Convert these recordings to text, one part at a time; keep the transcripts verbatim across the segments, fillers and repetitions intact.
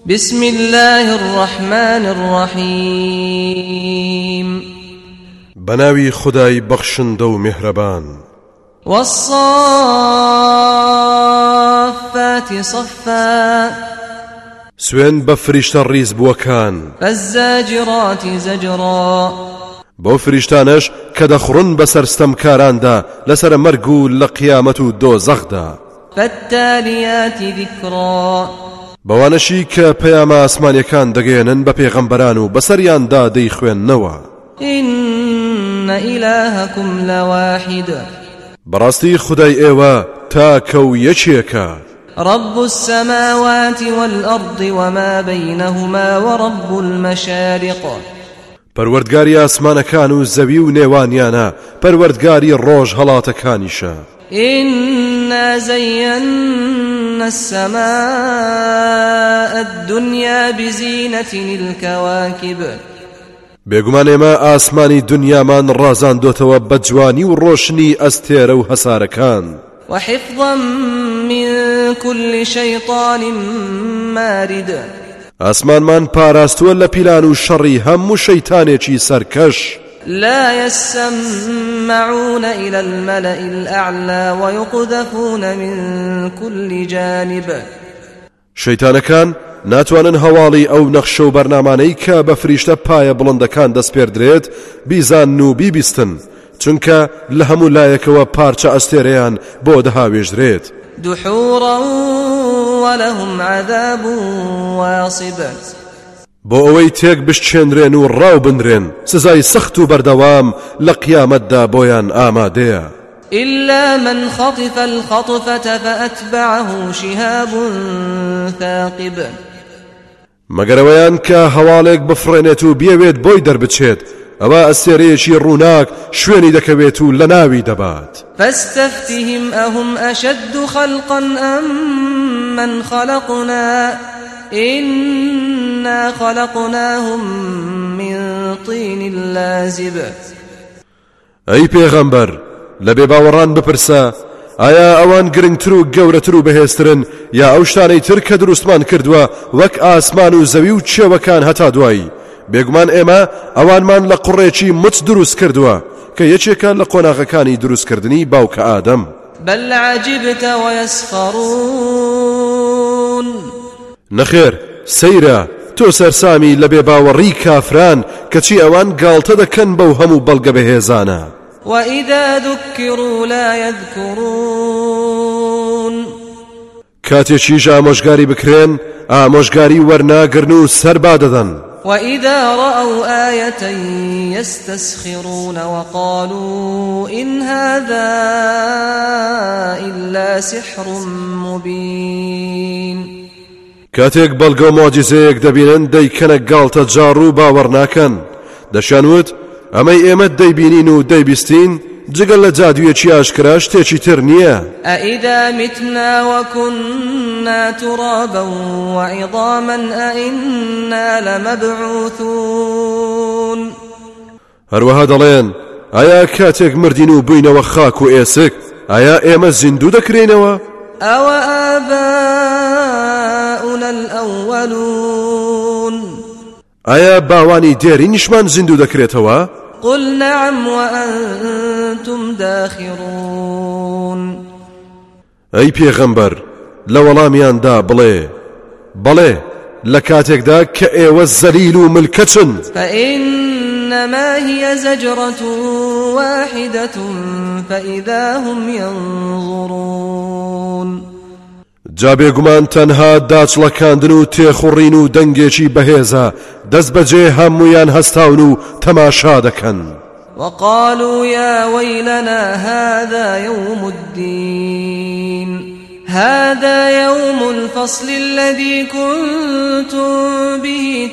بسم الله الرحمن الرحيم بناوي خداي بخشن دو مهربان والصافات صفا سوين بفرشت الريز بوكان فالزاجرات زجرا بو فرشتانش كدخرن بسرستم كاراندا لسر مرقو لقيامتو دو زغدا فالتاليات ذكرا بوانشي كبياما اسمانيكان دقينن بپیغمبرانو بسريان دا دي خوين نوا إن إلهكم لواحد براستي خداي ايوا تاكو يچيكا رب السماوات والأرض وما بينهما ورب المشارق پروردگاری آسمانەکان و زەوی و نێوانیانە پەروەردگاری ڕۆژ هەڵاتەکانیشە إنا زينا السماء الدنيا بزينة الكواكب بێگومان ئێمە ئاسمانی دنیامان ڕازاندۆتەوە بە جوانی و ڕۆشنی ئەستێرە و هەسارەکان وحفظا من كل شيطان مارد ئاسمانمان پاراستووە لە پیلان و شەڕی هەموو شەیتانێکی سەرکەش لا يسمعون إلى الملأ الأعلى ويقذفون من كل جانب شەیتانەکان ناتوانن هەواڵی ئەو نەخشە و بەرنامانەی کە بە فریشتە پایە بڵندەکان دەستپێردرێت بیزان و بیبیستن چونکە لە هەموو لایەکەوە پارچە ئەستێرەیان بۆ دەهاوێژرێت دحورا ولهم عذاب واصب بۆ ئەوەی تێک بشتێنرێن و ڕاو بنرێن سزای سەخت و بەردەوام لە قیامەتدا بۆیان ئامادەیە إلا من خطف الخطفة فأتبعه شهاب ثاقب مەگەرەوەیان کە هەواڵێک بفڕێنێت و بیەوێت بۆی دەربچێت ئەوە ئەستێرەیەکی ڕووناک شوێنی دەکەوێت و لە ناوی دەبات فاستفتهم أهم أشد خلقا أم من خلقنا إنا خلقناهم من طين لازب ئەی پێغەمبەر لە بێباوەڕان بپرسە ئایا ئەوان گرنگتر و گەورەتر و بەهێزترن یا ئەو شتانەی تر کە دروستمان کردووە وەک ئاسمان و زەوی و چێوەکان هەتا دوایی بێگومان ئێمە ئەوانمان لە قوڕێکی مچ دروست کردووە کە یەکێکە لە قۆناغەکانی دروستکردنی باوکە ئادەم بل عجبت ويسخرون نەخێر سەیرە تۆ سەرسامی لە بێباوەڕی کافران کەچی ئەوان گاڵتە دەکەن بەو هەموو بەڵگە بەهێزانە وإذا ذكروا لا يذكرون کاتێکیش ئامۆژگاری بکرێن ئامۆژگاری وەرناگرن و سەربا دەدەن وإذا رأوا آية يستسخرون وقالوا إن هذا إلا سحر مبين کاتێک بەڵگە و مۆجیزەیەک دەبینن دەیکەنە گاڵتە جاڕ و باوەڕ ناکەن دەشانوت ئەمەی ئێمە دەیبینین و دەیبیستین جگەل لە جادوویەکی ئاشکرا شتێکی تر نییە أإذا متنا وكنا ترابا وعظاما أإنا لمبعوثون هەروەها دەڵێن ئایا کاتێک مردین و بووینەوە خاک و ئێسک ئایا ئێمە زیندوو دەکرێنەوە أو آباؤنا الأولون ئایا باوانی دێری نیشمان زیندوو دەکرێتەوە قل نعم وأنتم داخرون ئەی پێغەمبەر لە وەڵامیاندا بڵێ بەڵێ لە کاتێکدا کە ئێوە زەلیل و ملکەچن فإنما هي زجرة واحدة فإذا هم ينظرون جا بێگومان تەنها داچڵەکاندن و تێخوڕین و دەنگێکی بەهێزە دەست بەجێ هەموویان هەستاون و تەماشا دەکەن وقالوا يا ويلنا هذا يوم الدين هذا يوم الفصل الذي كنتم به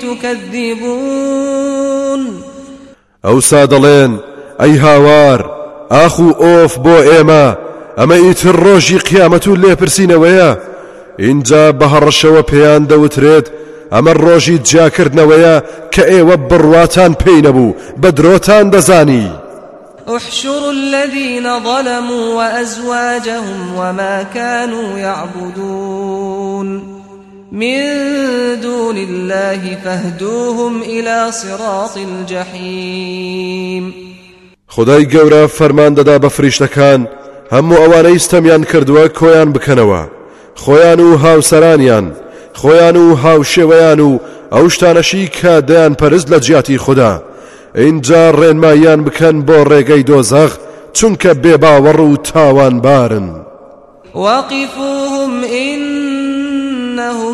تكذبون ئەوسا دەڵێن ئەی هاوار ئاخ و ئۆف بۆ ئێمە ئەمە ئیتر ڕۆژی قیامەت و لێپرسینەوەیە اینجا بە هەڕەشەوە پێیان دەوترێت ئەمە ڕۆژی جیاکردنەوەیە کە ئێوە بڕواتان پێی نەبوو بە درۆتان دەزانی احشروا الذين ظلموا وأزواجهم وما كانوا يعبدون من دون الله فاهدوهم إلى صراط الجحيم خدای گەورە فەرمان دەدا بە فریشتەکان هەموو ئەوانەی ستەمیان کردووە کۆیان بکەنەوە، خۆیان و هاوسەرانیان، خۆیان و هاوشێوەیان و ئەو شتانەشی کە دەیان پەرست لە جیاتی خوددا، اینجا ڕێنماییان بکەن بۆ ڕێگەی دۆزەخ چونکە بێباوەڕ و تاوانبارن. وقفوهم إنهم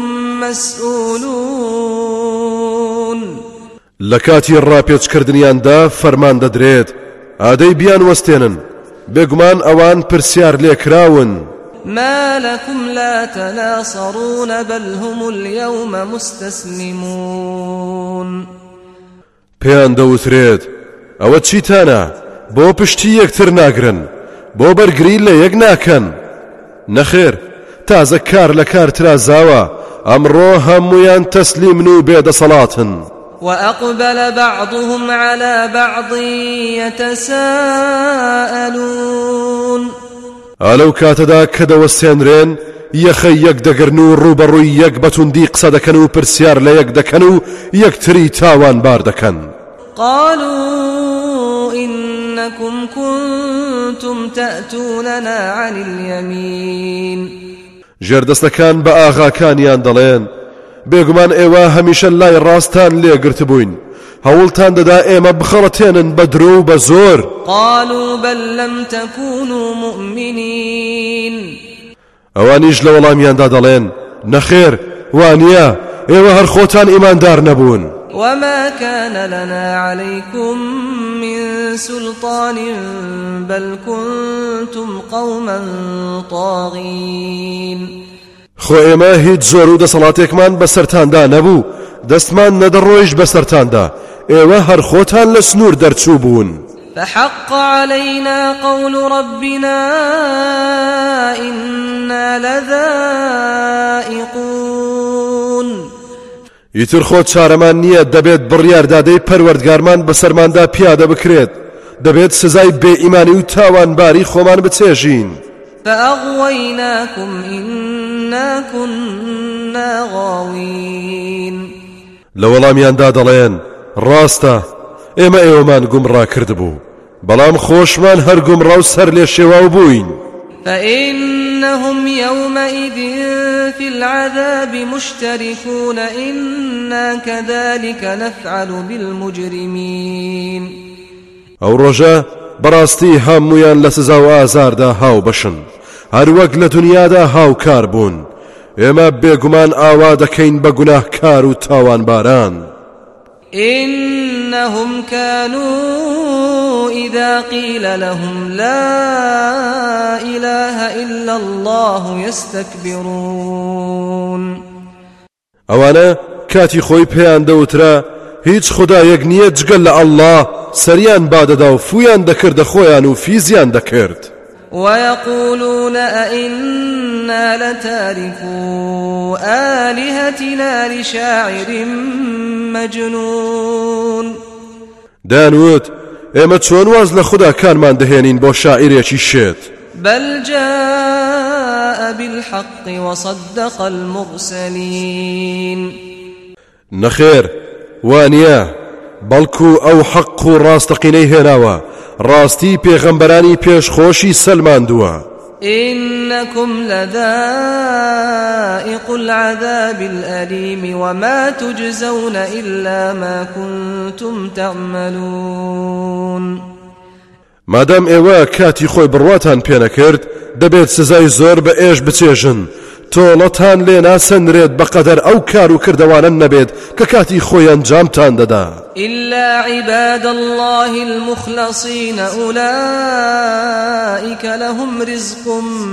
مسئولون لە کاتی ڕاپێچکردنیاندا فەرمان دەدرێت ئادەی بیان وەستێنن، بێگومان ئەوان پرسیار لێکراون. ما لكم لا تناصرون بل هم اليوم مستسلمون پێیان دەوترێت ئەوە چیتانە بۆ پشتی یەکتر ناگرن، بۆ بەرگری لە یەک ناکەن. نەخێر، تازە کار لە کار ترازاوە، ئەمڕۆ هەموویان تەسلیمن و بێدەسەڵاتن. وأقبل بعضهم على بعض يتساءلون ئالەو کاتەدا کە دەوەستێنرێن یەخەی یەک دەگرن و ڕوبەڕووی یەک بەتوندی قسە دەکەن و پرسیار لە یەک دەکەن و یەکتری تاوانبار دەکەن. قالوا إنكم كنتم تأتوننا عن اليمين ژێردەستەکان بە ئاغاکانیان دەڵێن بێگومان ئێوە هەمیشە لای ڕاستان لێگرت بووین، هەوڵتان دەدا ئێمە بخەڵەتێنن بە درۆ و بە زۆر. قالوا بل لم تكونوا مؤمنين ئەوانیش لە وەڵامیاندا دەڵێن نەخێر وانییە ئێوە هەر خۆتان ئیماندار نەبوون. وما كان لنا عليكم من سلطان بل كنتم قوما طاغين خۆ ئێمە هیچ زۆر و دەسەڵاتێکمان بەسەرتاندا نەبوو، دەستمان نەدەڕۆیش بەسەرتاندا، ئێوە هەر خۆتان لە سنوور دەرچوو بوون. فحق علينا قول ربنا إنا لذائقون ئیتر خۆ چارەمان نییە، دەبێت بڕیاردادەی پەروەردگارمان بەسەرماندا پیادە بکرێت، دەبێت سزای بێئیمانی و تاوانباری خۆمان بچێژین. فأغويناكم إنا كنا غاوين لە وەڵامیاندا دەڵێن ڕاستە ئێمە ئێوەمان گومڕا کردبوو، بەڵام خۆشمان هەر گومڕا و سەر لێ شێواو بووین. فإنهم يومئذ في العذاب مشتركون إنا كذلك نفعل بالمجرمين ئەو ڕۆژە بەڕاستی هەموویان لە سزا و ئازاردا هاو بەشن، هەر وەک لە دنیادا هاوکار بوون، ئێمە بێگومان ئاوا دەکەین بە گوناهکار و تاوانباران. إنهم كانوا إذا قيل لهم لا إله إلا الله يستكبرون ئەوانە کاتی خۆی پێیان دەوترا هیچ خودایەک نییە جگەل لە ئەڵڵا، سەریان بادەدا و فویان دەکردە خۆیان و فیزیان دەکرد. ويقولون أئنا لتاركو آلهتنا لشاعر مجنون دانوت ئێمە چۆن واز لە خوداکانمان دەهێنین بۆ شاعیرێکی شێت. بل جاء بالحق وصدق المرسلين نەخێر وانییە، بەڵکو ئەو حەق و ڕاستەقینەی هێناوە، ڕاستی پێغەمبەرانی پێشخۆشی سەلماندووە. إنكم لذائق العذاب الأليم وما تجزون إلا ما كنتم تعملون مادام ئێوە کاتی خۆی بڕواتان پێ نەکرد دەبێت سزای زۆر بە ئێش بچێژن، تۆڵەتان لێ ناسەنرێت بەقەدەر ئەو کار و کردەوانە نەبێت کە کاتی خۆی ئەنجامتان دەدا. إلا عباد الله المخلصين أولئك لهم رزق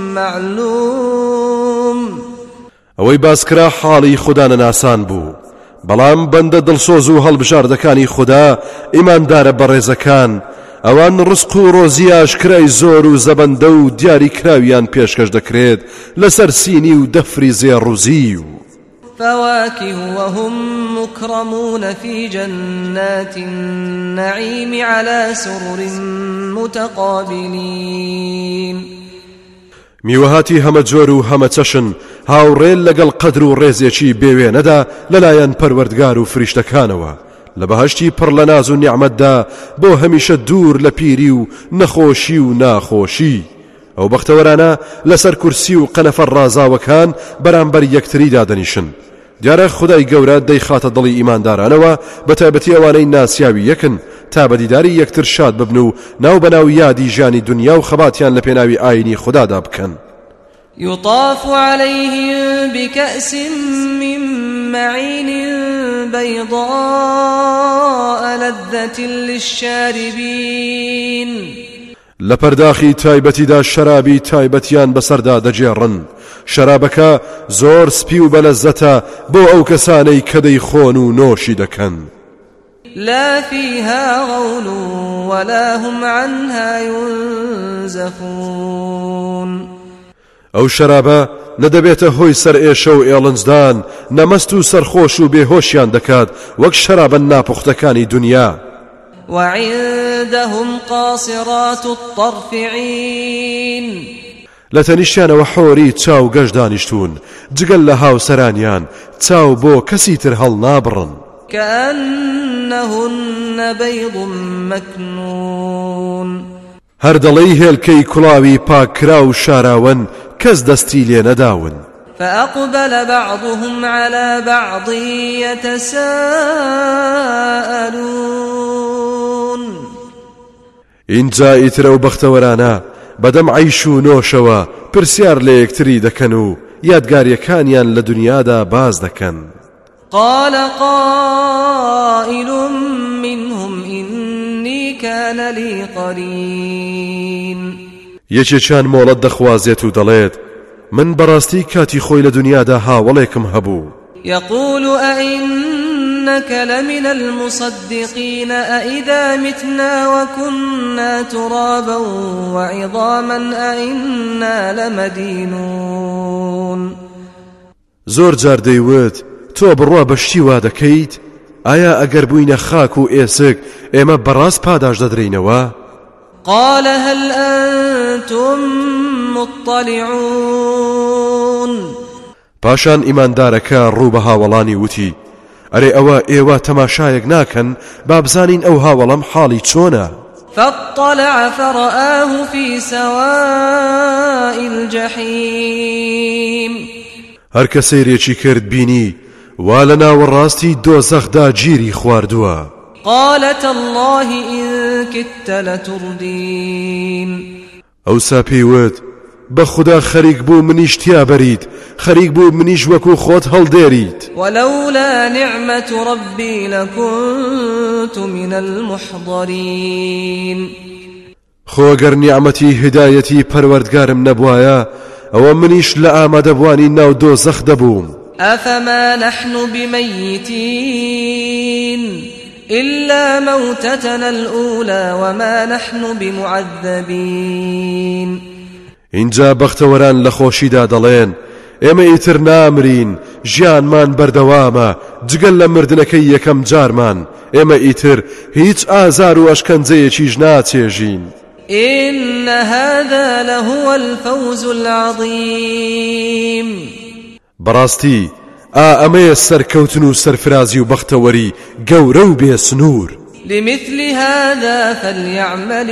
معلوم ئەوەی باسکرا حاڵی خوددا نەناسان بوو، بەڵام بەندە دڵسۆز و هەڵبژاردەکانی خوددا ئیماندارە بەڕێزەکان، ئەوان ڕزق و ڕۆزی ئاشکرای زۆر و زەبەندە و دیاری کراویان پێشکەش دەکرێت لەسەر سینی و دەفری زێڕوزی و فواكه وهم مكرمون في جنات النعيم على سرر متقابلين میوەهاتی هەمە جۆر و هەمە چەشن هاوڕێن لەگەڵ قەدر و ڕێزێکی بێوێنەدا لەلایەن پەروەردگار و فریشتەکانەوە لە بەهەشتی پڕ لە ناز و نیعمەتدا بۆ هەمیشە دوور لە پیری و نەخۆشی و ناخۆشی ئەو بەختەوەرانە لەسەر کورسی و قەنەفە ڕازاوەکان بەرامبەر یەکتریدا دەنیشن دیارە خودای گەورە دەیخاتە دڵی ئیماندارانەوە بە تایبەتی ئەوانەی ناسیاوی یەکن تا بەدیداری یەکتر شاد ببن و ناو بەناو یادی ژیانی دنیا و خەباتیان لە پێناوی ئاینی خودادا بکەن يطاف عليهم بكأس من معين بيضاء لذة للشاربين لپرداخی تایبەتیدا شەرابی تایبەتیان بەسەردا دەجێڕن شەرابەکە زۆر سپی و بەلەزەتە بۆ ئەو کەسانەی کە دەیخۆن و نۆشی دەکەن لا فيها غول ولا هم عنها ينزفون ئەو شەرابە نەدەبێتە هۆی سەر ئێشە و ئێڵنجدان نەمەست و سەرخۆش و بێهۆشیان دەکات وەک شەرابە ناپوختەکانی دنیا وعندهم قاصرات الطرف عين لەتەنیشتیانەوە حۆری چاو گەشت دانیشتون جگەل لە هاوسەرانیان چاو بۆ کەسی تر هەڵ نابڕن كأنهن بيض مكنون هەر دەڵێی هێلکەی کوڵاوی پاکرا و شاراون کەس دەستی لێ نەداون فأقبل بعضهم على بعض يتساءلون اینجا ئیترە و بەختەوەرانە بەدەم عەیش و نۆشەوە پرسیار لە یەکتری دەکەن و یادگاریەکانیان لە دنیادا باز دەکەن قال قائل منهم إني كان لي قرين یەکێکیان مۆڵەت دەخوازێت و دەڵێت من بەڕاستی کاتی خۆی لە دنیادا هاوڵێکم هەبوو يقول أئنك لمن المصدقين أئذا متنا وكنا ترابا وعظاما أئنا لمدينون زۆر جار دەیوت تۆ بڕوا بەشتی وا دەکەیت ئایا ئەگەر بووینە خاک و ئێسک ئێمە بەڕاست پاداش دەدرێینەوە قال هل أنتم مطلعون پاشان ئیماندارەکە ڕوو بە هاوڵانی وتی ئەرێ ئەوە ئێوە تەماشایەک ناکەن با بزانین ئەو هاوڵەم حاڵی چۆنە فاطلع فرآه في سواء الجحيم هەر کە سەیرێکی کرد بینی وا لە ناوەڕاستی دۆزەخدا گیری خواردووە قال تالله إن كدت لتردين ئەوسا پێیوت بە خوددا خەریک بوو منیش تیا بەریت خەریک بوو منیش وەکو خۆت هەڵدێریت ولولا نعمة ربي لكنت من المحضرين خۆگەر نیعمەتی هدایەتی پەروەردگارم نەبوایە ئەوە منیش لە ئامادەبوانی ناو دۆزەخ دەبووم أفما نحن بميتين إلا موتتنا الأولى وما نحن بمعذبين اینجا بەختەوەران لە خۆشیدا دەڵێن ئێمە ئیتر نامرین ژیانمان بەردەوامە جگەل لە مردنەکەی یەکەم جارمان ئێمە ئیتر هیچ ئازار و ئەشکەنجەیەکیش ناچێژین إن هذا لهو الفوز العظيم بەڕاستی ئا ئەمەیە سەرکەوتن و سەرفرازی و بەختەوەری گەورە و بێسنوور لمثل هذا فليعمل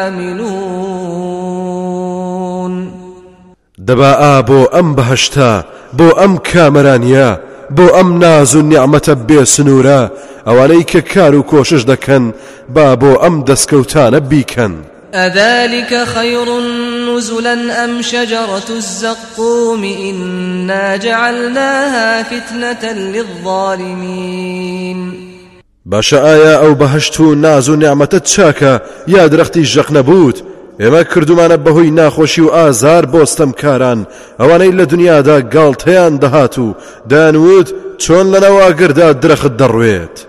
العاملون دەبا ئا بۆ ئەم بەهەشتا بۆ ئەم کامەرانیە بۆ ئەم ناز و نیعمەتە بێسنوورە ئەوانەی کە کار و کۆشش دەکەن با بۆ ئەم دەستکەوتانە بیکەن أذلك خير نزلا أم شجرة الزقوم إنا جعلناها فتنة للظالمين باشە ئایا ئەو بەهەشت و ناز و نیعمەتە چاکە یا درەختی ژەق نەبوت ئێمە کردومانە بەهۆی ناخۆشی و ئازار بۆستەمکاران ئەوانەی لە دنیادا گاڵتەیان دەهات و دانوت چۆن لەنەوە گردا درەخت دەڕوێت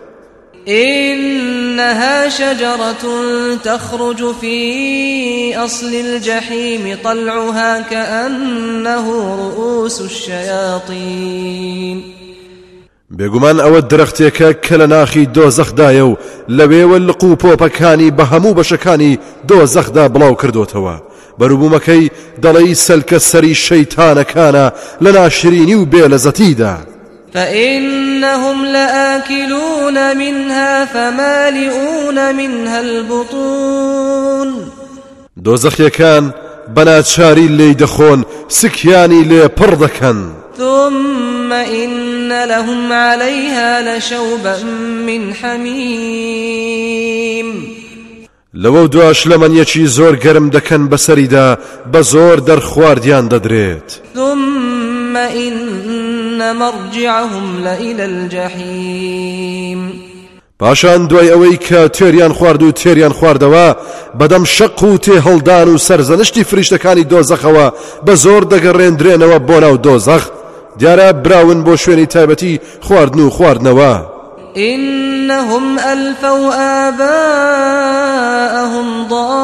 إنها شجرة تخرج في أصل الجحيم طلعها كأنه رؤوس الشياطين بێگومان ئەوە درەختێکە کە لە ناخی دۆزەخدایە و لەوێوە لقو و پۆپەکانی بە هەموو بەشەکانی دۆزەخدا بڵاو کردوتەوە بەروبوومەکەی دەڵێی سەلکە سەری شەیتانەکانە لە ناشرینی و بێلەزەتیدا. فإنهم لآكلون منها فمالئون منها البطون دۆزەخیەکان بەناچاری لێی دەخۆن سکیانی لێ پڕ دەکەن. ثم إن لهم عليها لشوبا من حميم لەوە دوای لەمەنیەکی زۆر گەرم دەکەن بەسەریدا بە زۆر دەرخواردیان دەدرێت. ثم إن مرجعهم لإلى الجحيم پاشان دوای ئەوەی کە تێریان خوارد و تێریان خواردەوە بەدەم شەق و تێ هەڵدان و سەرزەنشتی فریشتەکانی دۆزەخەوە بە زۆر دەگەڕێندرێنەوە بۆ ناو دۆزەخ. دیارە براون بۆ شوێنی تایبەتی خواردن و خواردنەوە. إنهم ألفوا آباءهم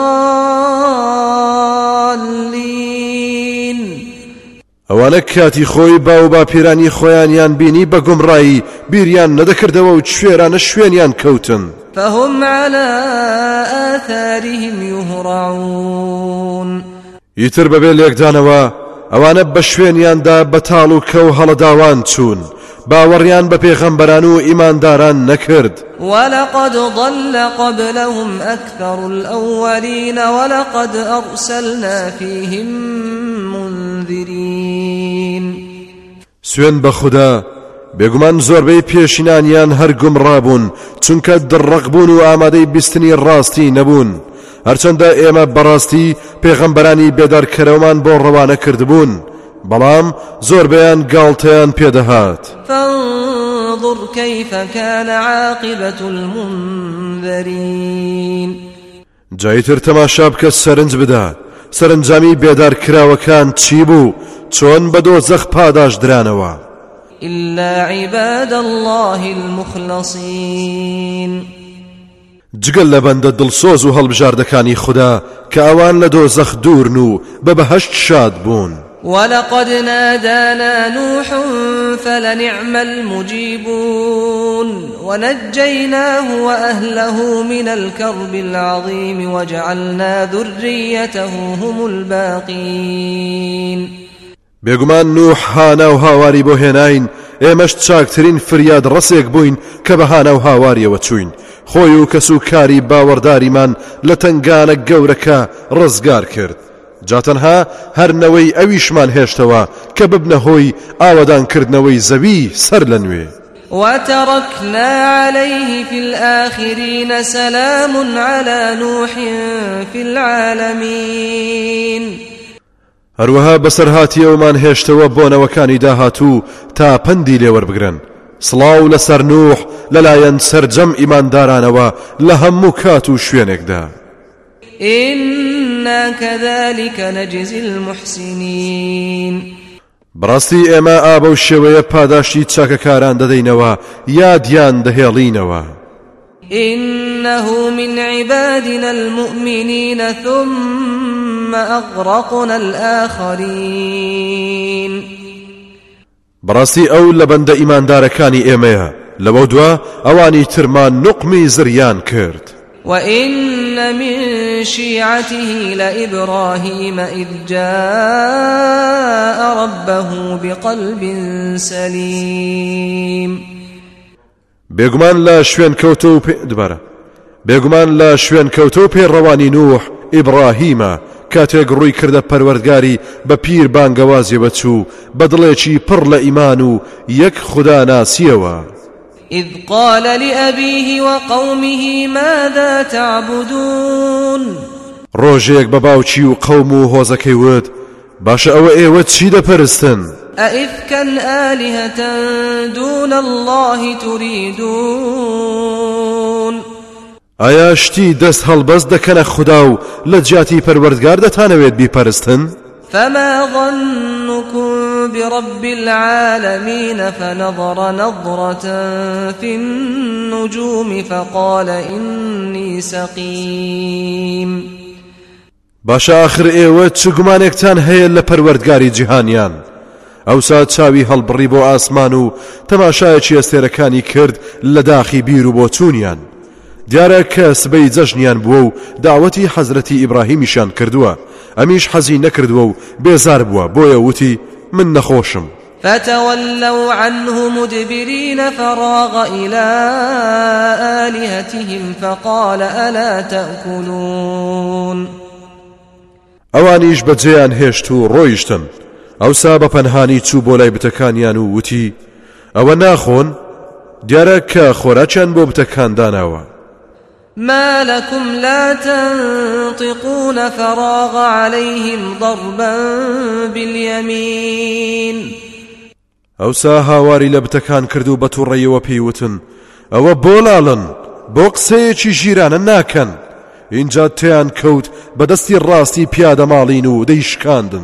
ضالين ئەوانە کاتی خۆی باو باپیرانی خۆیانیان بینی بە گومڕایی بیریان نەدەکردەوە و شوێرانە شوێنیان کەوتن. فهم على آثارهم يهرعون ئیتر بەبێ لێکدانەوە ئەوانە بە شوێنیاندا بەتاڵ و کەو هەڵەداوان چوون باوەڕیان بە پێغەمبەران و ئیمانداران نەکرد. ولقد ضل قبلهم أكثر الأولين ولقد أرسلنا فيهم منذرين سوێن بە خوددا بێگومان زۆربەی پێشینانیان هەر گومڕابوون چونکە دڕەقبوون و ئامادەی بیستنی ڕاستی نەبوون. هەرچەندە ئێمە بەڕاستی پێغەمبەرانی بێدارکەرەوەمان بۆ ڕەوانە کردبوون بەڵام زۆربەیان گاڵتەیان پێدەهات. فانظر كيف كان عاقبة المنذرين جایتر تەماشا بکە سەرنج بدە سەرنجامی بێدارکراوەکان چی بوو چۆن بە دۆزەخ پاداش درانەوە. إلا عباد الله المخلصين جگەل لە بەندە دڵسۆز و هەڵبژاردەکانی خوددا کە ئەوان لە دۆزەخ دوورن و بە بەهەشت شاد بوون. ولقد نادانا نوح فلنعم المجيبون ونجيناه وأهله من الكرب العظيم وجعلنا ذريته هم الباقين. بێگومان نوح هانا و هاواری بۆ هێناین ئێمەش چاکترین فریاد ڕسێک بووین کە بە هانا و هاواریەوە چوین خۆی و کەس و کاری باوەڕداریمان لە تنگانە گەورەکە ڕزگار کرد. جاتەنها هەرنەوەی ئەویشمان هێشتەوە کە ببنە هۆی ئاوەدانکردنەوەی زەوی سەر لە نوێ. وتركنا عليه في الآخرين سلام على نوح في العالمين. هەروەها بەسەرهاتیەوەمان هێشتەوە بۆنەوەکانی داهاتوو تا پەندی لێوەربگرن. سڵاو لەسەر نوح لەلایەن سەرجەم ئیماندارانەوە لە هەموو کات و شوێنێکدا. إنا كذلك نجزي المحسنين. بڕاستی ئێمە ئابە و شێوەیە پاداشتی چاکەکاران دەدەینەوە یادیان دەهێڵینەوە. إنه من عبادنا المؤمنين ثم أغرقنا الآخرين. بڕاستی ئەو لە بەندە ئیماندارەکانی ئێمەیە لەوە دووە ئەوانی ترمان نوقمی زریان کرد. وإن من شيعته لإبراهيم إذ جاء ربه بقلب سليم. بێگومان لە شوێن کەوتە و دبارە بێگومان لە شوێن کەوتە و پێڕەوانی نوح ئیبراهیمە کاتێک ڕووی کردە پەروەردگاری بە پیر بانگەوازیەوە چوو بە دڵێکی پڕ لە ئیمان و یەک خوددا ناسیەوە. إذ قال لأبيه وقومه ماذا تعبدون. ڕۆژێک بە باوکی و قەوم و هۆزەکەی وت باشە ئەوە ئێوە چی دەپەرستن؟ أئفكا آلهة دون الله تريدون. ئایا شتی دەست هەڵبەست دەکەنە خوددا و لە جیاتی پەروەردگار دەتانەوێت بیپەرستن؟ فما ظنكم برب العالمين فنظر نظرة في النجوم فقال إني سقيم. باشە آخر ئێوە چ گومانێکتان هەیە لە پەروەردگاری جیهانیان؟ ئەوسا چاوی هەڵبڕی بۆ ئاسمان و تەماشایەکی ئەستێرەکانی کرد لە داخی بیر و بۆچوونیان. دیارە کە سبەی جەژنیان بووە و داوەتی حەزرەتی ئیبراهیمیشان کردووە ئەمیش حەزی نەکردووە و بێزار بووە بۆیە وتی من نەخۆشم. فتولوا عنه مدبرين فراغ إلى آلهتهم فقال ألا تأكلون. ئەوانیش بەجێیان هێشت و ڕۆیشتن. ئەوسا بە پەنهانی چوو بۆ لای بتەکانیان و وتی ئەوە ناخۆن دیارە کە خۆراکیان بۆ بتەکان داناوە. ما لكم لا تنطقون فراغ عليهم ضربا باليمين. ئەوسا هاواری لە بتەکان کرد و بە تووڕێیەوە پێیوتن ئەوە بۆلاڵن بۆ قسەیەکی ژیرانە ناکەن. اینجا تیان کەوت بەدەستی ڕاستی پیادە ماڵین و دەیشکاندن.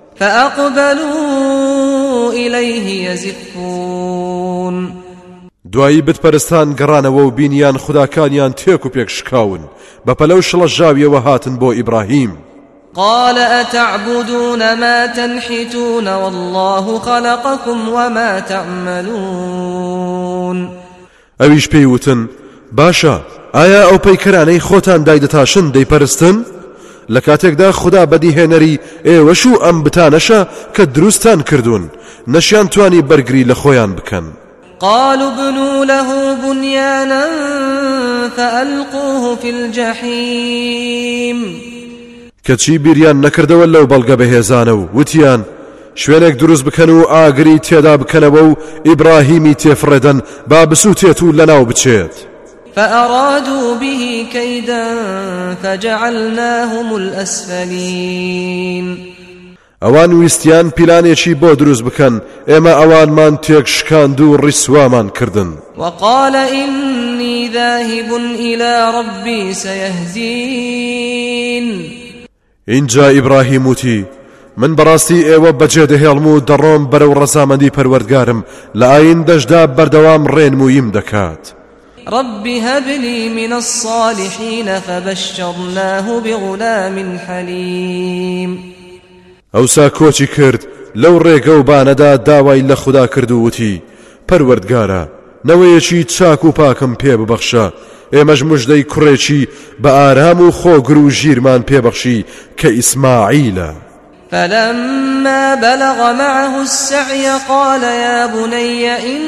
فأقبلوا إليه يزفون. دوایی بتپەرستان گەڕانەوە و بینیان خوداکانیان تێک و پێک شکاون بە پەلەو شڵەژاویەوە هاتن بۆ ئیبراهیم. قال أتعبدون ما تنحتون والله خلقكم وما تعملون. ئەویش پێیوتن باشە ئایا ئەو پەیکەرانەی خۆتان دایدەتاشن دەیپەرستن؟ لە کاتێکدا خوددا بەدیهێنەری ئێوەش و ئەم بتانەشە کە دروستان کردوون نەشیان توانی بەرگری لە خۆیان بکەن. قالوا ابنوا له بنيانا فألقوه في الجحيم. کەچی بیریان نەکردەوە لەو بەڵگە بەهێزانە و وتیان شوێنێک دروست بکەن و ئاگری تێدا بکەنەوە و ئیبراهیمی تێفڕێدەن با بسووتێت و لەناو بچێت. فأرادوا به كيدا فجعلناهم الأسفلين. ئەوان ویستیان پیلانێکی بۆ دروست بکەن ئێمە ئەوانمان تێک شکاند و ڕیسوامان کردن. وقال إني ذاهب إلى ربي سيهدين. اینجا ئیبراهیم وتی من بەڕاستی ئێوە بەجێ دەهێڵم و دەڕۆم بەرەو ڕەزامەندی پەروەردگارم لە ئاین دەشدا بەردەوام ڕێنموویم دەکات. رب هب لي من الصالحين فبشرناه بغلام حليم. ئەوسا کۆچی کرد لەو ڕێگە و بانەدا داوای لە خوددا کرد و وتی پەروەردگارە نەوەیەکی چاک و پاکم پێ ببەخشە ئێمەش موژدەی کوڕێکی بە ئارام و خۆگر و ژیرمان پێبەخشی کە ئیسماعیلە. فلما بلغ معه السعي قال يا بني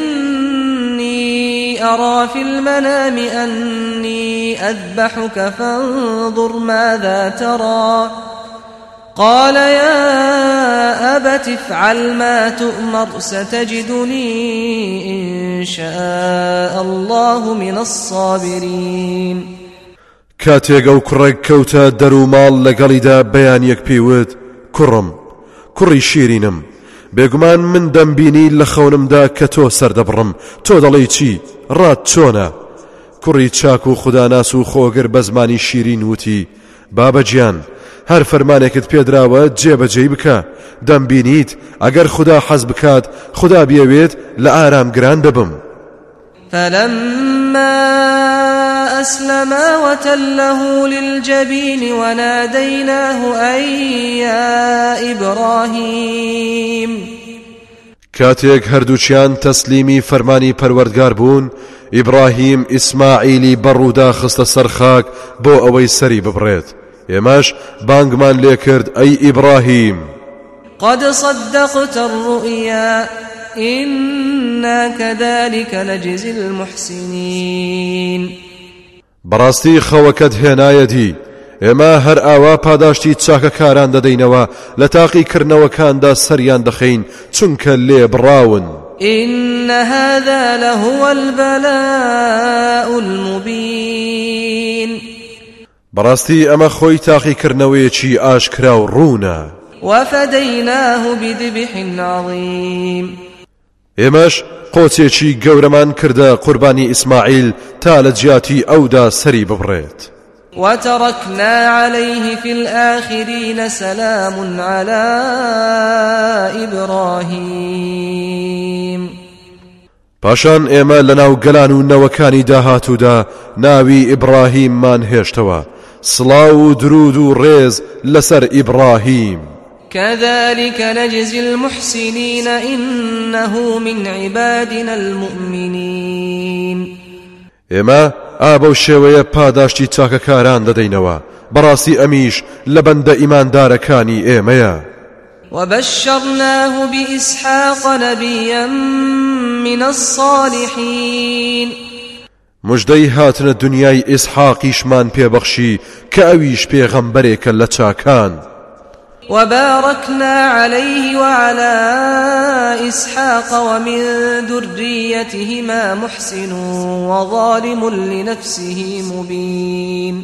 إني أرى في المنام أني أذبحك فانظر ماذا ترى. قال يا أبت افعل ما تؤمر ستجدني إن شاء الله من الصابرين. کاتێک ئەو کوڕێک کەوتە دەرو ماڵ لەگەڵیدا بەیانیەک پێیوت کوڕم کوڕی شیرینم بێگومان من دەمبینی لە خەونمدا کە تۆ سەردەبڕم تۆ دەڵێی چی ڕات چۆنە؟ کوڕی چاک و خوداناس و خۆگر بە زمانی شیرین وتی بابەجیان هەر فەرمانێکت پێدراوە جێبەجێی بکە دەمبینیت ئەگەر خوددا حەز بکات خوددا بیەوێت لە ئارامگران دەبم. فلما أسلما وتله للجبين وناديناه أن يا إبراهيم. کاتێک هەردووچیان تەسلیمی فەرمانی پەروەردگار بوون ئیبراهیم ئیسماعیلی بەڕوودا خستە سەر خاک بۆ ئەوەی سەری ببڕێت. ئێمەش بانگمان لێ کرد ئەی ئیبراهیم قد صدقت الرؤيا إنا كذلك نجزي المحسنين. بەڕاستی خەوەکەت هێنایەتی ئێمە هەر ئاوا پاداشتی چاکەکاران دەدەینەوە لە تاقیکردنەوەکاندا سەریان دەخەین چونکە لێ بڕاون. إن هذا لهو البلاء المبين. بەڕاستی ئەمە خۆی تاقیکردنەوەیەکی ئاشکرا و ڕوونە. وفديناه بذبح عظيم. ئێمەش قۆچێکی گەورەمان کردە قوربانی ئیسماعیل تا لە جیاتی ئەودا سەری ببڕێت. وتركنا عليه في الآخرين سلام على إبراهيم. پاشان ئێمە لەناو گەلان و نەوەکانی داهاتوودا ناوی ئیبراهیممان هێشتەوە سڵاو و درود و ڕێز لەسەر ئیبراهیم. كذلك نجزي المحسنين إنه من عبادنا المؤمنين. ئێمە ئابە و شێوەیە پاداشتی چاکەکاران دەدەینەوە بەڕاستی ئەمیش لە بەندە ئیماندارەکانی ئێمەیە. وبشرناه بإسحاق نبيا من الصالحين مژدەی هاتنە دنیای ئیسحاقیشمان پێبەخشی کە ئەویش پێغەمبەرێکە لە چاکان. وباركنا عليه وعلى إسحاق ومن ذريتهما محسن وظالم لنفسه مبين.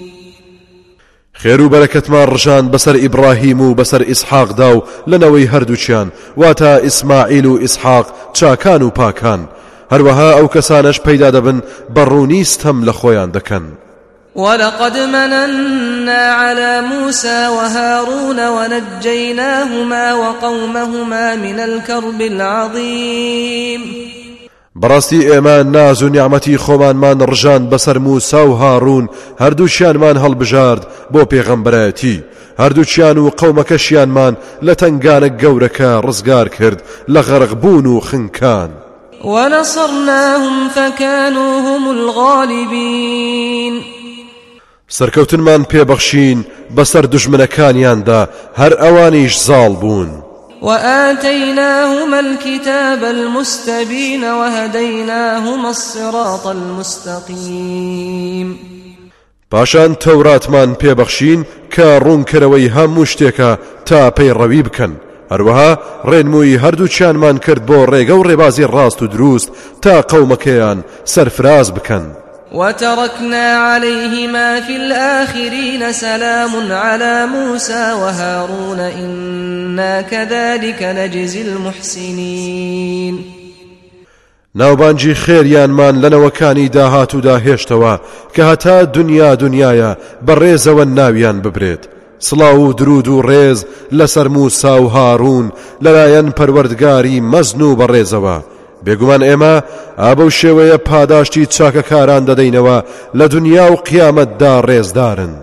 خێر و بەرەکەتمان ڕژان بەسەر ئیبراهیم و بەسەر ئیسحاقدا و لەنەوەی هەردووچیان واتە ئیسماعیل و ئیسحاق چاکان و پاکان، هەروەها ئەو کەسانەش پەیدا دەبن بەڕوونیستەم لە خۆیان دەکەن. ولقد مننا على موسى وهارون ونجيناهما وقومهما من الكرب العظيم. بەڕاستی ئێمە ناز و نیعمەتی خۆمانمان ڕژان بەسەر موسا و هاڕون، هەردووچیانمان هەڵبژارد بۆ پێغەمبەرەتی، هەردووچیان و قەومەکەشیانمان لە تەنگانە گەورەکە ڕزگار کرد لە غەرقبوون و خنکان. ونصرناهم فكانوا هم الغالبين. سەرکەوتنمان پێبەخشین بەسەر دوژمنەکانیاندا هەر ئەوانیش زاڵ بوون. وآتيناهما الكتاب المستبين وهديناهما الصراط المستقيم. پاشان تەوراتمان پێبەخشین کە ڕوونکەرەوەی هەموو شتێکە تا پەیڕەوی بکەن، هەروەها ڕێنمووی هەردووچیانمان کرد بۆ ڕێگە و ڕێبازی ڕاست و دروست تا قەومەکەیان سەرفراز بکەن. وتركنا عليهما في الآخرين سلام على موسى وهارون إنا كذلك نجزي المحسنين. ناوبانجی خێریانمان لەنەوەکانی داهات و داهێشتەوە کە هەتا دنیا دنیایە بەڕێزەوە ناویان ببرێت. سڵاو و درود و ڕێز لەسەر موسا و هاڕون لەلایەن پەروەردگاری مەزن و بەڕێزەوە. بێگومان ئێمە ئابە و شێوەیە پاداشتی چاکەکاران دەدەینەوە لە دنیا و قیامەتدا ڕێزدارن.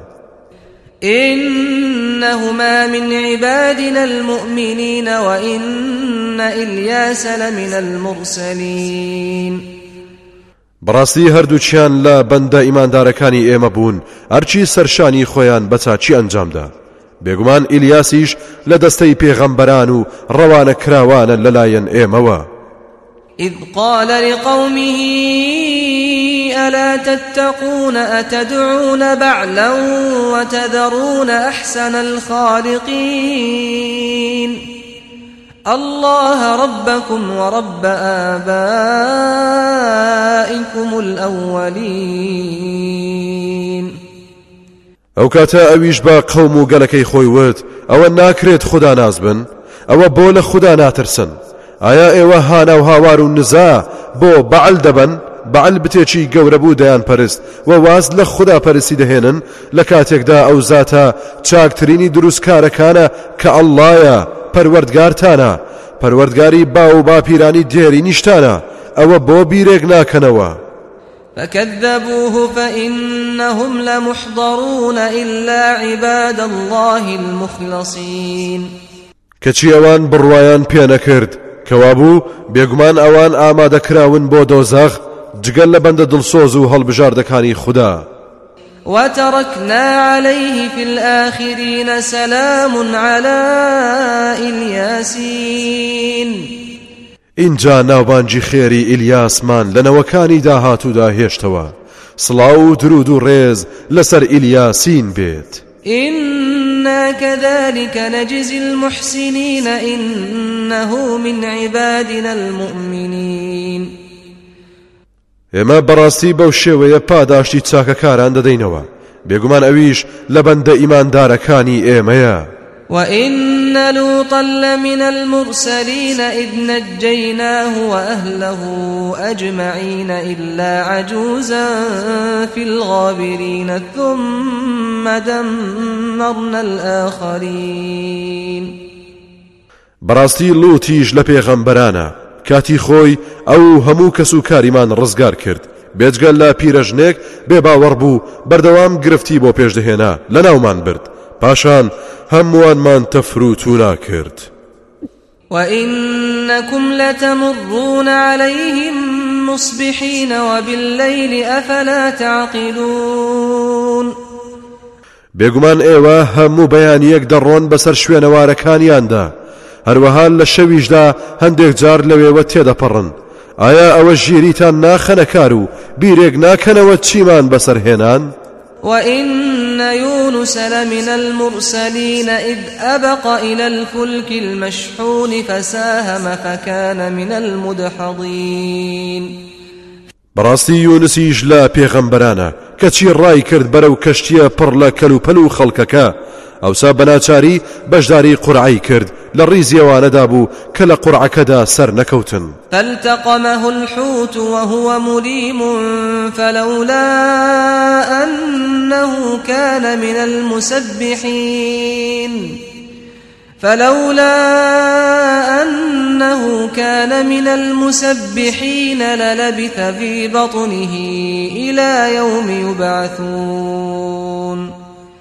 إنهما من عبادنا المؤمنين وإن إلياس لمن المرسلين. بەڕاستی هەردووچیان لە بەندە ئیماندارەکانی ئێمە بوون، هەرچی سەرشانی خۆیان بە چاچی ئەنجامدا. بێگومان ئیلیاسیش لە دەستەی پێغەمبەران و ڕەوانە کراوانە لەلایەن ئێمەوە. إذ قال لقومه ألا تتقون أتدعون بعلا وتذرون أحسن الخالقين الله ربكم ورب آبائكم الأولين. ئەو کاتە ئەویش بە قەوم و گەلەکەی خۆی وت ئەوە ناکرێت خوددا ناز بن، ئەوە بۆ لە خوددا ناترسن. ئایا ئێوە هانا و هاوار و نزا بۆ بەعل دەبن؟ بەعل بتێکی گەورە بوو دەیان پەرست و واز لە خوددا پەرستی دەهێنن لە کاتێکدا ئەو زاتە چاکترینی دروستکارەکانە کە ئەڵڵایە پەروەردگارتانە، پەروەردگاری با و باپیرانی دێری نیشتانە، ئەوە بۆ بیرێک ناکەنەوە. فكذبوه فإنهم لمحضرون إلا عباد الله المخلصين. کەچی ئەوان بڕوایان پێ نەکرد کەوابوو بێگومان ئەوان ئامادەکراون بۆ دۆزەخ جگەل لە بەندە دڵسۆز و هەڵبژاردەکانی خوددا. وتركنا عليه في الآخرين سلام على إلياسين. اینجا ناوبانجی خێری ئیلیاسمان لەنەوەکانی داهات و داهێشتەوە، سڵاو و درود و ڕێز لەسەر ئیلیاسین بێت. إنا كذلك نجزي المحسنين إنه من عبادنا المؤمنين. ئێمە بەڕاستی بەو شێوەیە پاداشتی چاکەکاران دەدەینەوە، بێگومان ئەویش لە بەندە ئیماندارەکانی ئێمەیە. وإن لوطا لمن المرسلين إذ نجيناه وأهله أجمعين إلا عجوزا في الغابرين ثم دمرنا الآخرين. بەڕاستی لوتیش لە پێغەمبەرانە، کاتی خۆی ئەو هەموو کەس و کاریمان ڕزگار کرد، بێجگەل لە پیرەژنێک بێباوەڕ بوو بەردەوام گرفتی بۆ پێشدەهێنا لە ناومان برد، پاشان هەمووانمان تەفروتونا کرد. وإنكم لتمرون عليهم مصبحين وبالليل أفلا تعقلون. بێگومان ئێوە هەموو بەیانیەک دەڕۆن بەسەر شوێنەوارەکانیاندا هەروەها لە شەویشدا هەندێک جار لەوێوە تێدەپەڕن ئایا ئەوە ژیریتان ناخەنە کار و بیرێک ناکەنەوە چیمان بەسەرهێنان وإن يونس لمن المرسلين إذ أبق إلى الفلك المشحون فساهم فكان من المدحضين بەڕاستی یونسیش لە پێغەمبەرانە کەچی ڕای کرد بەرەو کەشتیە پڕ لە کەلوپەل و خەڵکەکە ئەوسا بەناچاری بەشداری قورعی کرد لە ڕیزیەوانەدا بوو کە لە قورعەکەدا سەر نەکەوتن فالتقمه الحوت وهو مليم فلولا أنه كان من المسبحين فلولا أنه كان من المسبحين للبث في بطنه إلى يوم يبعثون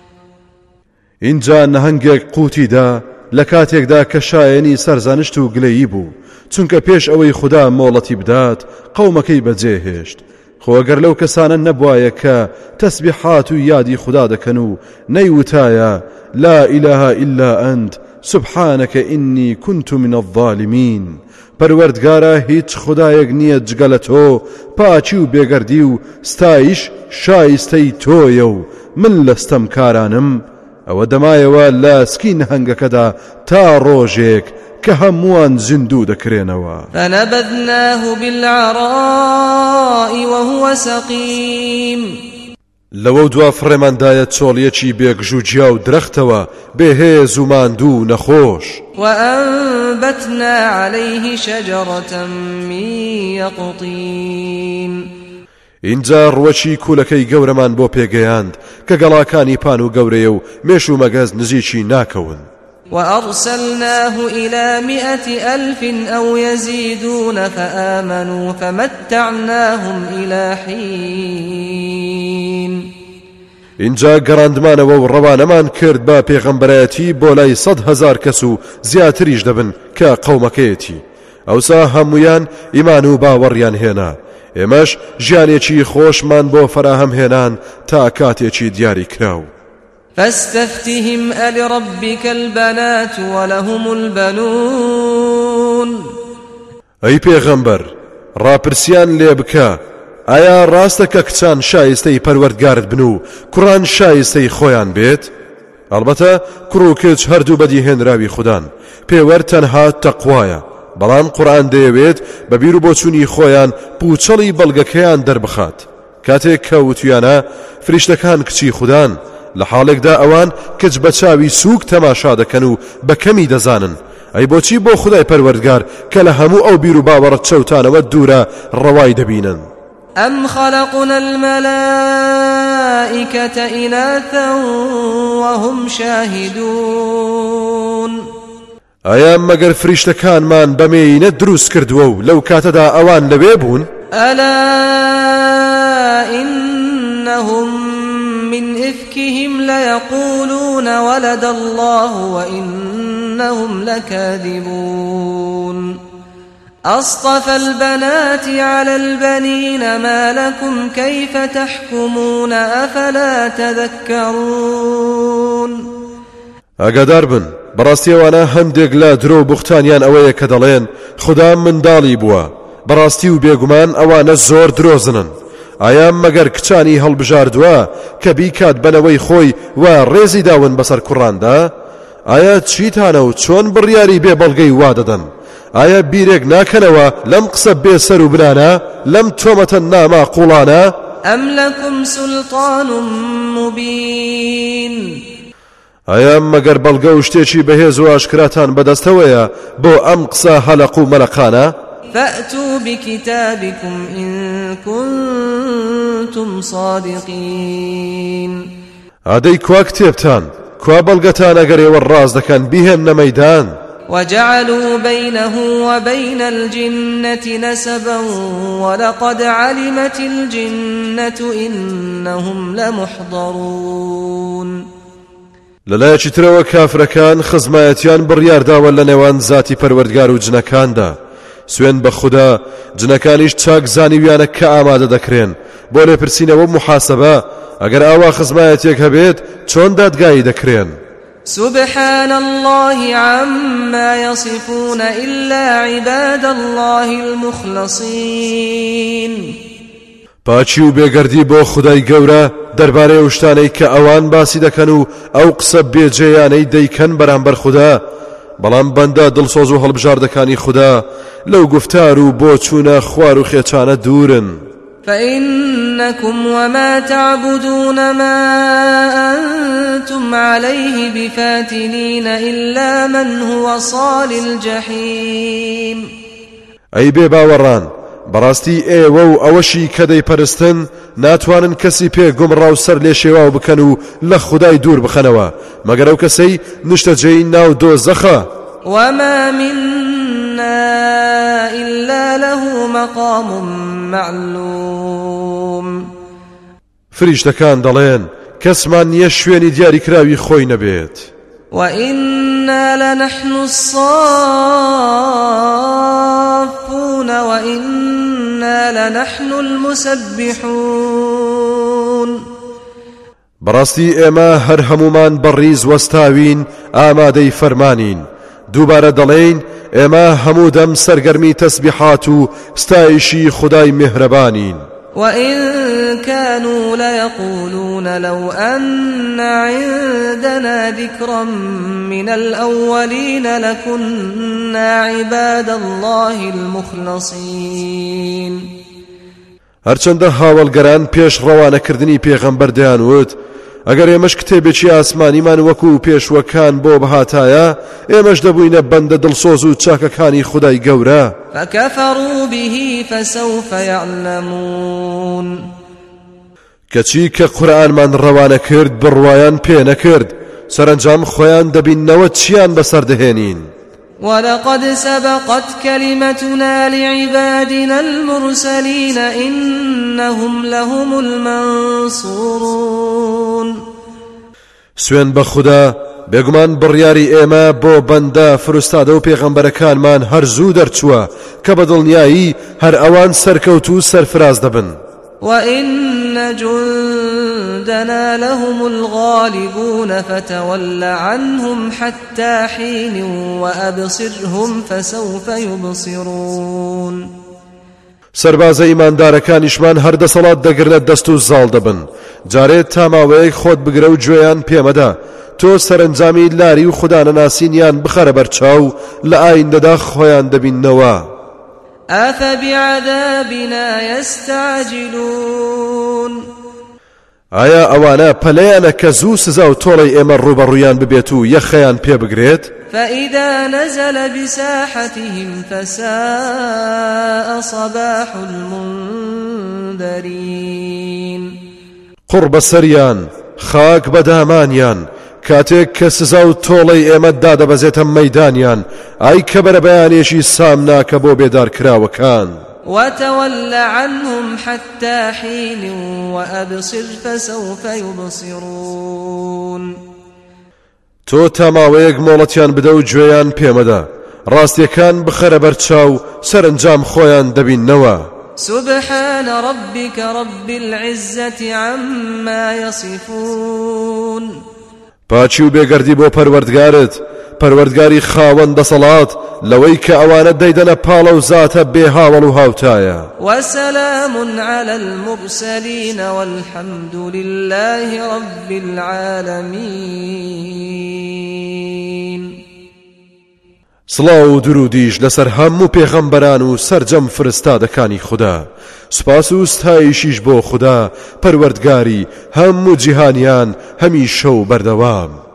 اینجا نەهەنگێک قوتیدا لە کاتێکدا کە شایەنی سەرزانشت و گلەیی بوو چونکە پێش ئەوەی خوددا مۆڵەتی بدات قەومەکەی بەجێهێشت خۆ ئەگەر لەو کەسانە نەبوایە کە تەسبیحات و یادی خوددا دەکەن و نەیوتایە لا إله إلا أنت سبحانك إني كنت من الظالمين پەروەردگارە هیچ خودایەک نییە جگە لە تۆ پاچی و بێگەردی و ستایش شایستەی تۆیە و من لەستەم کارانم ئەوە دەمایەوە لە سکی نەهەنگەکەدا تا ڕۆژێک کە هەمووان زیندوو دەکرێنەوە فنبذناه بالعراء وهو سقيم لەوە دوا فڕێماندایە چۆڵیەکی بێگژوجیا و درەختەوە بێهێز و ماندوو نەخۆش وأنبتنا عليه شجرة من يقطين اینجا ڕوەچی کوولەکەی گەورەمان بۆ پێگەیاند کە گەڵاکانی پان و گەورەیە و مێش و مەگەز نزیکی ناکەون وأرسلناه إلى مئة ألف أو يزيدون فآمنوا فمتعناهم إلى حين اینجا گەڕاندمانەوە و ڕەوانەمان کرد بە پێغەمبەرەتی بۆ لای سەد هەزار کەس و زیاتریش دەبن کە قەومەکەیەتی ئەوسا هەمویان ئیمان و باوەڕیان هێنا ئێمەش ژیانێکی خۆشمان بۆ فراهەم هێنان تا کاتێکی دیاری کراو فاستفتهم ألربك البنات ولهم البنون ئەی پێغەمبەر ڕاپرسیان لێ بکە ئایا ڕاستە کە کچان شایستەی پەروەردگارت بن و کوڕان شایستەی خۆیان بێت ئەلبەتە کوڕ و کچ هەردوو بەدیهێنراوی خوددان پێوەر تەنها تەقوایە بەڵام قورئان دەیەوێت بە بیر و بۆچوونی خۆیان پوچەڵی بەڵگەکەیان دەربخات کاتێک کە وتویانە فریشتەکان کچی خوددان لە حاڵێکدا ئەوان کچ بە چاوی سووک تەماشا دەکەن و بە کەمی دەزانن ئەی بۆچی بۆ خودای پەروەردگار کە لە هەموو ئەو بیر و باوەڕەت چەوتانەوە دوورە ڕەوای دەبینن أم خلقنا الملائكة إناثا وهم شاهدون ئایا مەگەر فریشتەکانمان بەمێینە دروست کردووە و لەو کاتەدا ئەوان لەوێ بوون ألا إنهم من إفكهم ليقولون ولد الله وإنهم لكاذبون أصطفى البنات على البنين ما لكم كيف تحكمون أفلا تذكرون ئاگادار بن بەڕاستیەوانە هەندێک لە درۆ بوختانیان ئەوەیە کە دەڵێن خوددا منداڵی بووە بەڕاستی و بێگومان ئەوانە زۆر درۆزنن ئایا مەگەر کچانی هەڵبژاردووە کە بیکات بنەوەی خۆی و ڕێزی داون بەسەر کوڕاندا ئایا چیتانە و چۆن بڕیاری بێ بەڵگەی وا دەدەن ئایا بیرێک ناکەنەوە لەم قسە بێسەر و برانە لەم تۆمەتە ناماقوڵانە أم لكم سلطان مبين ئایا مەگەر بەڵگە و شتێکی بەهێز و ئاشکراتان بەدەستەوەیە بۆ ئەم قسە هەلەق و مەلەقانە فأتوا بكتابكم إن كنتم صادقين ئادەی کوا کتێبتان کوا بەڵگەتان ئەگەر ئێوە ڕاست دەکەن بیهێننە مەیدان وجعلوا بينه وبين الجنة نسبا ولقد علمت الجنة إنهم لمحضرون لەلایەکی ترەوە کافرەکان خزمایەتیان بڕیارداوە لە نێوان زاتی پەروەردگار و جنەکاندا سوێن بە خوددا جنەکانیش چاک زانیویانە کە ئامادە دەکرێن بۆ لێپرسینەوە محاسەبە ئەگەر ئاوا خزمایەتێک هەبێت چۆن دادگایی دەکرێن. سبحان الله عما يصفون إلا عباد الله المخلصين. پاچی و بێگەردی بۆ خودای گەورە دەربارەی ئەو شتانەی کە ئەوان باسی دەکەن و ئەو قسە بێجێیانەی دەیکەن بەرامبەر خوددا، بەڵام بەندە دڵسۆز و هەڵبژاردەکانی خوددا لەو گفتار و بۆ چوونە خوار و خێچانە دوورن. فإنكم وما تعبدون ما أنتم عليه بفاتنين إلا من هو صال الجحيم. أي بێباوەڕان، بەڕاستی ئێوە و ئەوەشی کە دەیپەرستن ناتوانن کەسی پێ گومڕا و سەر لێ شێواو بکەن و لە خودای دوور بخەنەوە مەگەر ئەو کەسەی نیشتەجێی ناو دۆزەخە. وما منا إلا له مقام معلوم. فریشتەکان دەڵێن کەسمان نییە شوێنی دیاریکراوی خۆی نەبێت. وإنا لنحن الصافون وإنا لنحن المسبحون. بەڕاستی ئێمە هەر هەمومان بەڕیز وەستاوین ئامادەی فەرمانین. دووبارە دەڵێین ئێمە هەموو دەم سەرگەرمی تەسبیحات و ستایشی خودای میهرەبانین. وإن كانوا ليقولون لو أن عندنا ذكرا من الأولين لكنا عباد الله المخلصين. هەرچەندە هاوڵگەران پێش ڕەوانەکردنی پێغەمبەر دەیانوت ئەگەر ئێمەش کتێبێکی ئاسمانیمان وەکو پێشوەکان بۆ بەهاتایە ئێمەش دەبووینە بەندە دڵسۆز و چاکەکانی خودای گەورە. فكفروا به فسوف يعلمون. کەچی کە قورئانمان ڕەوانە کرد بڕوایان پێ نەکرد سەرنجام خۆیان دەبینەوە چیان بەسەردەهێنین. ولقد سبقت كلمتنا لعبادنا المرسلين إنهم لهم المنصورون. سوێن بە خوددا بێگومان بڕیاری ئێمە بۆ بەندە فرستادە و پێغەمبەرەکانمان هەر زوو دەرچووە کە بە دڵنیایی هەر ئەوان سەرکەوت و سەرفراز دەبن. وإن جندنا لهم الغالبون فتول عنهم حتى حين وأبصرهم فسوف يبصرون. سربازە ئیماندارەکانیشمان هەر دەسەڵات دەگرنە دەست و زاڵ دەبن. جارێت تا ماوەیەک خۆت بگرە و گوێیان پێمەدا تۆ سەرنجامی لاری و خودانەناسینیان بخەرە بەرچاو لە ئایندەدا خۆیان دەبینەوە. أفبعذابنا يستعجلون. ئایا ئەوانە پەلەیانە کە زوو سزا و تۆڵەی ئێمە ڕوبەڕوویان ببێت و یەخەیان پێ بگرێت؟ فإذا نزل بساحتهم فساء صباح المنذرين. قڕ بەسەریان خاک بەدامانیان کاتێک کە سزا و تۆڵەی ئێمە دادەبەزێتە مەیدانیان ئای کە بەرە بەیانێکی سامناکە بۆ بێدارکراوەکان. وتول عنهم حتى حين وأبصر فسوف يبصرون. تۆ تا ماوەیەک مۆڵەتیان بدە و گوێیان پێمەدا ڕاستیەکان بخەرە بەرچاو سەرنجام خۆیان دەبینەوە. سبحان ربك رب العزة عما يصفون. پاچی و بێگەردی بۆ پەروەردگارت پەروەردگاری خاوەن دەسەڵات لەوەی کە ئەوانە دەیدەنە پاڵە و زاتە بێ هاوڵ و هاوتایە. وسلام على المرسلين والحمد لله رب العالمين. سڵاو و درودیش لەسەر هەموو پێغەمبەران و سەرجەم فرستادەکانی خوددا. سوپاس و ستایشیش بۆ خوددا پەروەردگاری هەموو جیهانیان هەمیشە و بەردەوام.